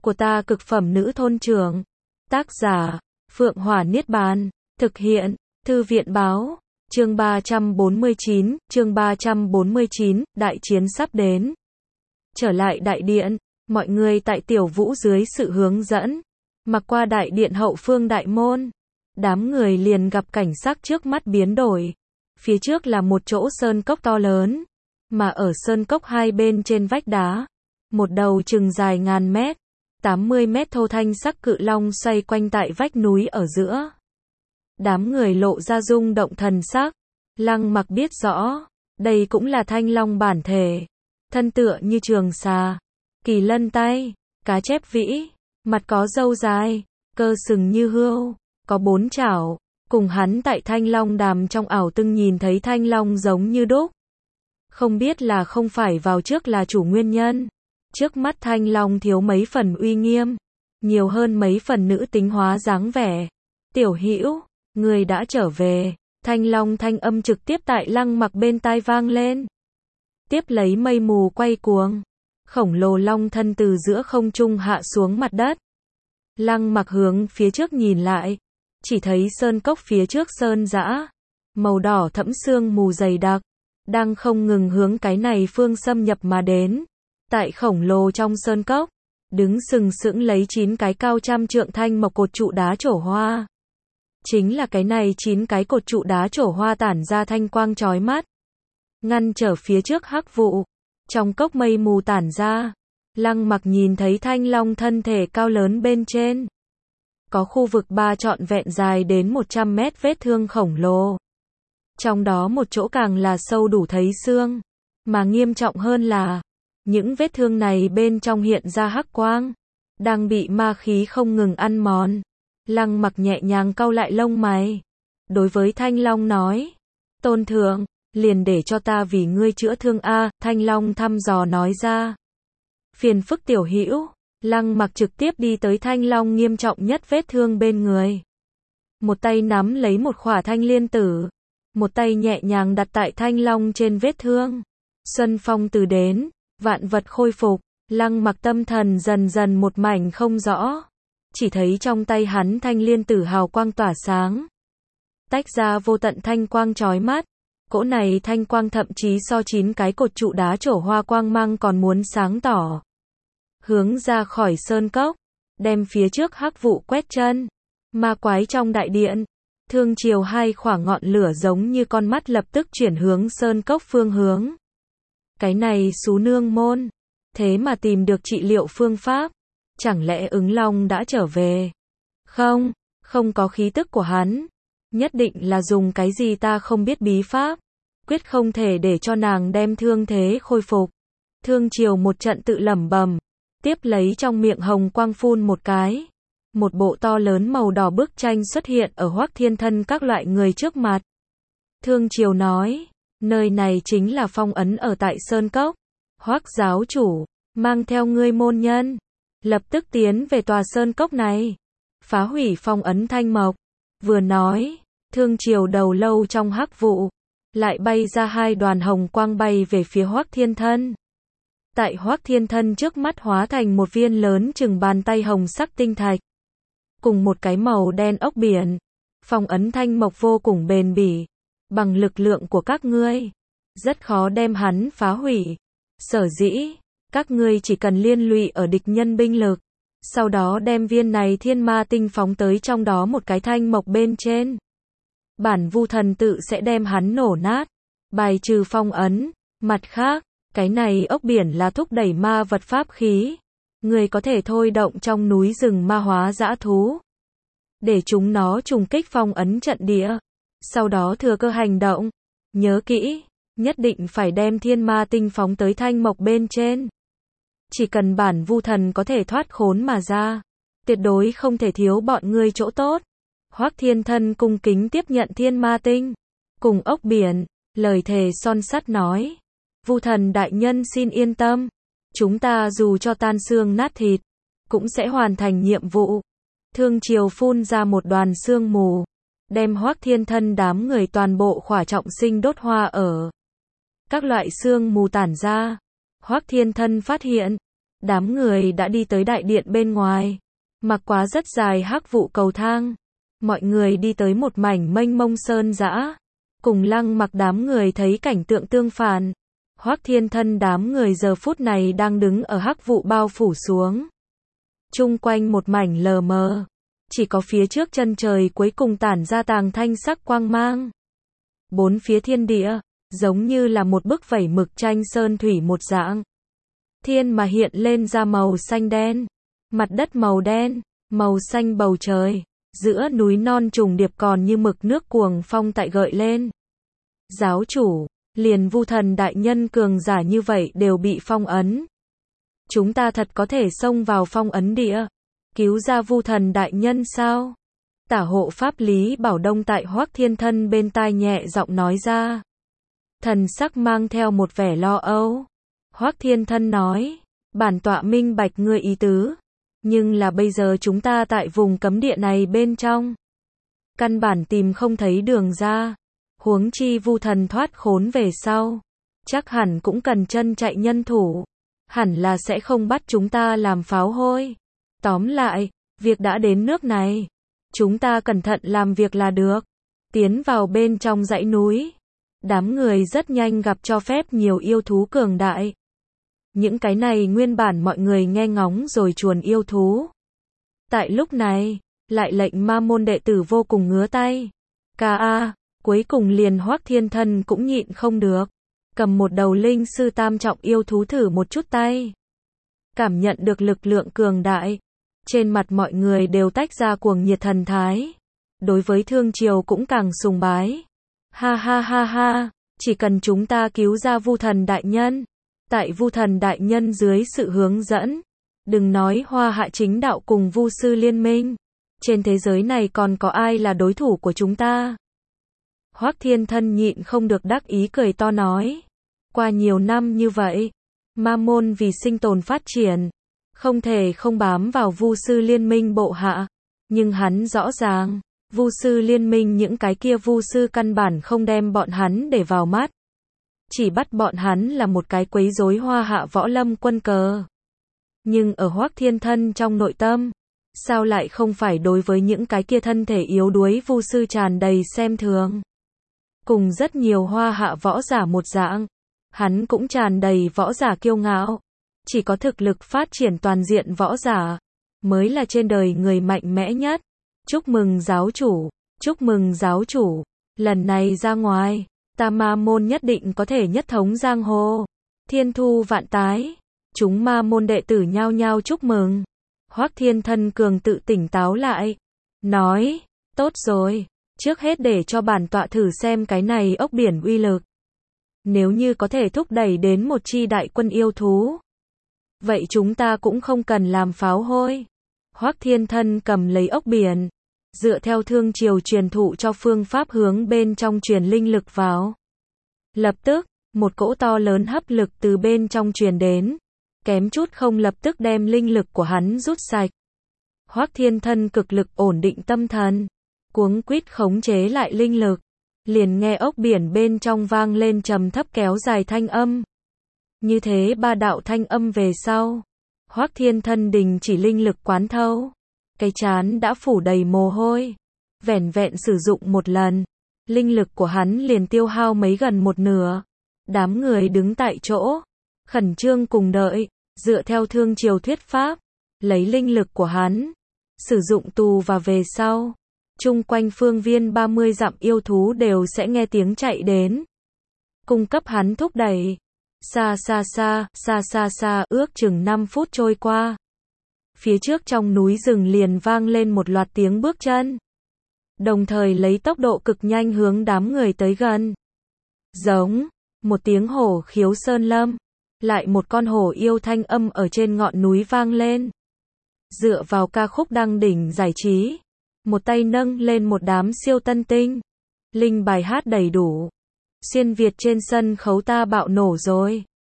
của ta cực phẩm nữ thôn trưởng. Tác giả, Phượng Hỏa Niết Bàn. Thực hiện, Thư viện báo. Chương 349, đại chiến sắp đến. Trở lại đại điện, mọi người tại Tiểu Vũ dưới sự hướng dẫn, mặc qua đại điện hậu phương đại môn. Đám người liền gặp cảnh sắc trước mắt biến đổi. Phía trước là một chỗ sơn cốc to lớn, mà ở sơn cốc hai bên trên vách đá, một đầu chừng dài ngàn mét, 80 mét thô thanh sắc cự long xoay quanh tại vách núi ở giữa. Đám người lộ ra rung động thần sắc. Lăng Mặc biết rõ, đây cũng là thanh long bản thể, thân tựa như trường xà, kỳ lân tay, cá chép vĩ, mặt có râu dài, cơ sừng như hươu, có 4 chảo. Cùng hắn tại thanh long đàm trong ảo từng nhìn thấy thanh long giống như đúc. Không biết là không phải vào trước là chủ nguyên nhân. Trước mắt thanh long thiếu mấy phần uy nghiêm, nhiều hơn mấy phần nữ tính hóa dáng vẻ. Tiểu Hữu, người đã trở về. Thanh long thanh âm trực tiếp tại Lăng Mặc bên tai vang lên. Tiếp lấy mây mù quay cuồng, khổng lồ long thân từ giữa không trung hạ xuống mặt đất. Lăng Mặc hướng phía trước nhìn lại, chỉ thấy sơn cốc phía trước sơn dã, màu đỏ thẫm sương mù dày đặc, đang không ngừng hướng cái này phương xâm nhập mà đến. Tại khổng lồ trong sơn cốc, đứng sừng sững lấy 9 cái cao trăm trượng thanh mộc cột trụ đá trổ hoa. Chính là cái này 9 cái cột trụ đá trổ hoa tản ra thanh quang chói mắt, ngăn trở phía trước hắc vụ. Trong cốc mây mù tản ra, Lăng Mặc nhìn thấy thanh long thân thể cao lớn bên trên. Có khu vực 3 trọn vẹn dài đến 100 mét vết thương khổng lồ. Trong đó một chỗ càng là sâu đủ thấy xương. Mà nghiêm trọng hơn là, những vết thương này bên trong hiện ra hắc quang, đang bị ma khí không ngừng ăn mòn. Lăng Mặc nhẹ nhàng cau lại lông mày. Đối với thanh long nói, tôn thượng, liền để cho ta vì ngươi chữa thương a. Thanh long thăm dò nói ra. Phiền phức Tiểu Hữu. Lăng Mặc trực tiếp đi tới thanh long nghiêm trọng nhất vết thương bên người. Một tay nắm lấy một khỏa thanh liên tử, một tay nhẹ nhàng đặt tại thanh long trên vết thương. Xuân phong từ đến, vạn vật khôi phục. Lăng Mặc tâm thần dần dần một mảnh không rõ. Chỉ thấy trong tay hắn thanh liên tử hào quang tỏa sáng, tách ra vô tận thanh quang chói mắt. Cỗ này thanh quang thậm chí so 9 cái cột trụ đá trổ hoa quang mang còn muốn sáng tỏ. Hướng ra khỏi sơn cốc, đem phía trước hắc vụ quét chân. Ma quái trong đại điện, thương chiều hai khoảng ngọn lửa giống như con mắt lập tức chuyển hướng sơn cốc phương hướng. Cái này xú nương môn, thế mà tìm được trị liệu phương pháp. Chẳng lẽ ứng long đã trở về? Không có khí tức của hắn. Nhất định là dùng cái gì ta không biết bí pháp. Quyết không thể để cho nàng đem thương thế khôi phục. Thương chiều một trận tự lẩm bẩm. Tiếp lấy trong miệng hồng quang phun một cái. Một bộ to lớn màu đỏ bức tranh xuất hiện ở Hoắc Thiên Thân các loại người trước mặt. Thương chiều nói, nơi này chính là phong ấn ở tại sơn cốc. Hoắc giáo chủ, mang theo ngươi môn nhân, lập tức tiến về tòa sơn cốc này, phá hủy phong ấn thanh mộc. Vừa nói, thương chiều đầu lâu trong hắc vụ, lại bay ra 2 đoàn hồng quang bay về phía Hoắc Thiên Thân. Tại Hoắc Thiên Thân trước mắt hóa thành một viên lớn chừng bàn tay hồng sắc tinh thạch, cùng một cái màu đen ốc biển. Phong ấn thanh mộc vô cùng bền bỉ, bằng lực lượng của các ngươi, rất khó đem hắn phá hủy. Sở dĩ, các ngươi chỉ cần liên lụy ở địch nhân binh lực, sau đó đem viên này thiên ma tinh phóng tới trong đó một cái thanh mộc bên trên. Bản Vu thần tự sẽ đem hắn nổ nát, bài trừ phong ấn. Mặt khác, cái này ốc biển là thúc đẩy ma vật pháp khí. Người có thể thôi động trong núi rừng ma hóa dã thú, để chúng nó trùng kích phong ấn trận địa, sau đó thừa cơ hành động. Nhớ kỹ, nhất định phải đem thiên ma tinh phóng tới thanh mộc bên trên. Chỉ cần bản Vu thần có thể thoát khốn mà ra, tuyệt đối không thể thiếu bọn ngươi chỗ tốt. Hoắc Thiên Thân cung kính tiếp nhận thiên ma tinh, cùng ốc biển, lời thề son sắt nói. Vu thần đại nhân xin yên tâm, chúng ta dù cho tan xương nát thịt, cũng sẽ hoàn thành nhiệm vụ. Thương chiều phun ra một đoàn sương mù, đem Hoắc Thiên Thân đám người toàn bộ khỏa trọng sinh đốt hoa ở. Các loại sương mù tản ra, Hoắc Thiên Thân phát hiện, Đám người đã đi tới đại điện bên ngoài. Mặc quá rất dài hắc vụ cầu thang. Mọi người đi tới một mảnh mênh mông sơn dã. Cùng Lăng Mặc đám người thấy cảnh tượng tương phản. Hoắc Thiên Thân đám người giờ phút này đang đứng ở hắc vụ bao phủ xuống. Chung quanh một mảnh lờ mờ. Chỉ có phía trước chân trời cuối cùng tản ra tàng thanh sắc quang mang. Bốn phía thiên địa, giống như là một bức vẩy mực tranh sơn thủy một dạng. Thiên mà hiện lên ra màu xanh đen. Mặt đất màu đen, màu xanh bầu trời. Giữa núi non trùng điệp còn như mực nước cuồng phong tại gợi lên. Giáo chủ, liền Vu Thần đại nhân cường giả như vậy đều bị phong ấn. Chúng ta thật có thể xông vào phong ấn địa, cứu ra Vu Thần đại nhân sao? Tả hộ pháp Lý Bảo Đông tại Hoắc Thiên Thân bên tai nhẹ giọng nói ra. Thần sắc mang theo một vẻ lo âu. Hoắc Thiên Thân nói, bản tọa minh bạch ngươi ý tứ, nhưng là bây giờ chúng ta tại vùng cấm địa này bên trong, căn bản tìm không thấy đường ra. Huống chi Vu Thần thoát khốn về sau, chắc hẳn cũng cần chân chạy nhân thủ, hẳn là sẽ không bắt chúng ta làm pháo hôi. Tóm lại, việc đã đến nước này, chúng ta cẩn thận làm việc là được. Tiến vào bên trong dãy núi, đám người rất nhanh gặp cho phép nhiều yêu thú cường đại. Những cái này nguyên bản mọi người nghe ngóng rồi chuồn yêu thú. Tại lúc này, lại lệnh ma môn đệ tử vô cùng ngứa tay. Cuối cùng liền Hoắc Thiên Thân cũng nhịn không được. Cầm một đầu linh sư tam trọng yêu thú thử một chút tay. Cảm nhận được lực lượng cường đại. Trên mặt mọi người đều tách ra cuồng nhiệt thần thái. Đối với Thương Triều cũng càng sùng bái. Ha ha ha ha, chỉ cần chúng ta cứu ra Vu Thần đại nhân. Tại Vu Thần đại nhân dưới sự hướng dẫn. Đừng nói Hoa Hạ chính đạo cùng Vu sư liên minh. Trên thế giới này còn có ai là đối thủ của chúng ta? Hoắc Thiên Thân nhịn không được đắc ý cười to nói. Qua nhiều năm như vậy, ma môn vì sinh tồn phát triển, không thể không bám vào Vu sư liên minh bộ hạ. Nhưng hắn rõ ràng, Vu sư liên minh những cái kia Vu sư căn bản không đem bọn hắn để vào mắt. Chỉ bắt bọn hắn là một cái quấy rối Hoa Hạ võ lâm quân cờ. Nhưng ở Hoắc Thiên Thân trong nội tâm, sao lại không phải đối với những cái kia thân thể yếu đuối Vu sư tràn đầy xem thường. Cùng rất nhiều Hoa Hạ võ giả một dạng, hắn cũng tràn đầy võ giả kiêu ngạo. Chỉ có thực lực phát triển toàn diện võ giả, mới là trên đời người mạnh mẽ nhất. Chúc mừng giáo chủ, chúc mừng giáo chủ, lần này ra ngoài, ta ma môn nhất định có thể nhất thống giang hồ. Thiên thu vạn tái, chúng ma môn đệ tử nhao nhao chúc mừng. Hoắc Thiên Thân cường tự tỉnh táo lại, nói, tốt rồi. Trước hết để cho bản tọa thử xem cái này ốc biển uy lực. Nếu như có thể thúc đẩy đến một chi đại quân yêu thú, vậy chúng ta cũng không cần làm pháo hôi. Hoắc Thiên Thân cầm lấy ốc biển, dựa theo Thương Triều truyền thụ cho phương pháp hướng bên trong truyền linh lực vào. Lập tức, một cỗ to lớn hấp lực từ bên trong truyền đến, kém chút không lập tức đem linh lực của hắn rút sạch. Hoắc Thiên Thân cực lực ổn định tâm thần, cuống quýt khống chế lại linh lực, liền nghe ốc biển bên trong vang lên trầm thấp kéo dài thanh âm. Như thế ba đạo thanh âm về sau, Hoắc Thiên Thân đình chỉ linh lực quán thâu, cái trán đã phủ đầy mồ hôi, vẻn vẹn sử dụng một lần, linh lực của hắn liền tiêu hao mấy gần một nửa. Đám người đứng tại chỗ, khẩn trương cùng đợi, dựa theo Thương Triều thuyết pháp, lấy linh lực của hắn, sử dụng tù và về sau. Chung quanh phương viên 30 dặm yêu thú đều sẽ nghe tiếng chạy đến. Cung cấp hắn thúc đẩy. Xa, ước chừng 5 phút trôi qua. Phía trước trong núi rừng liền vang lên một loạt tiếng bước chân. Đồng thời lấy tốc độ cực nhanh hướng đám người tới gần. Giống, một tiếng hổ khiếu sơn lâm. Lại một con hổ yêu thanh âm ở trên ngọn núi vang lên. Dựa vào ca khúc đăng đỉnh giải trí. Một tay nâng lên một đám siêu tân tinh. Linh bài hát đầy đủ. Xuyên Việt trên sân khấu ta bạo nổ rồi.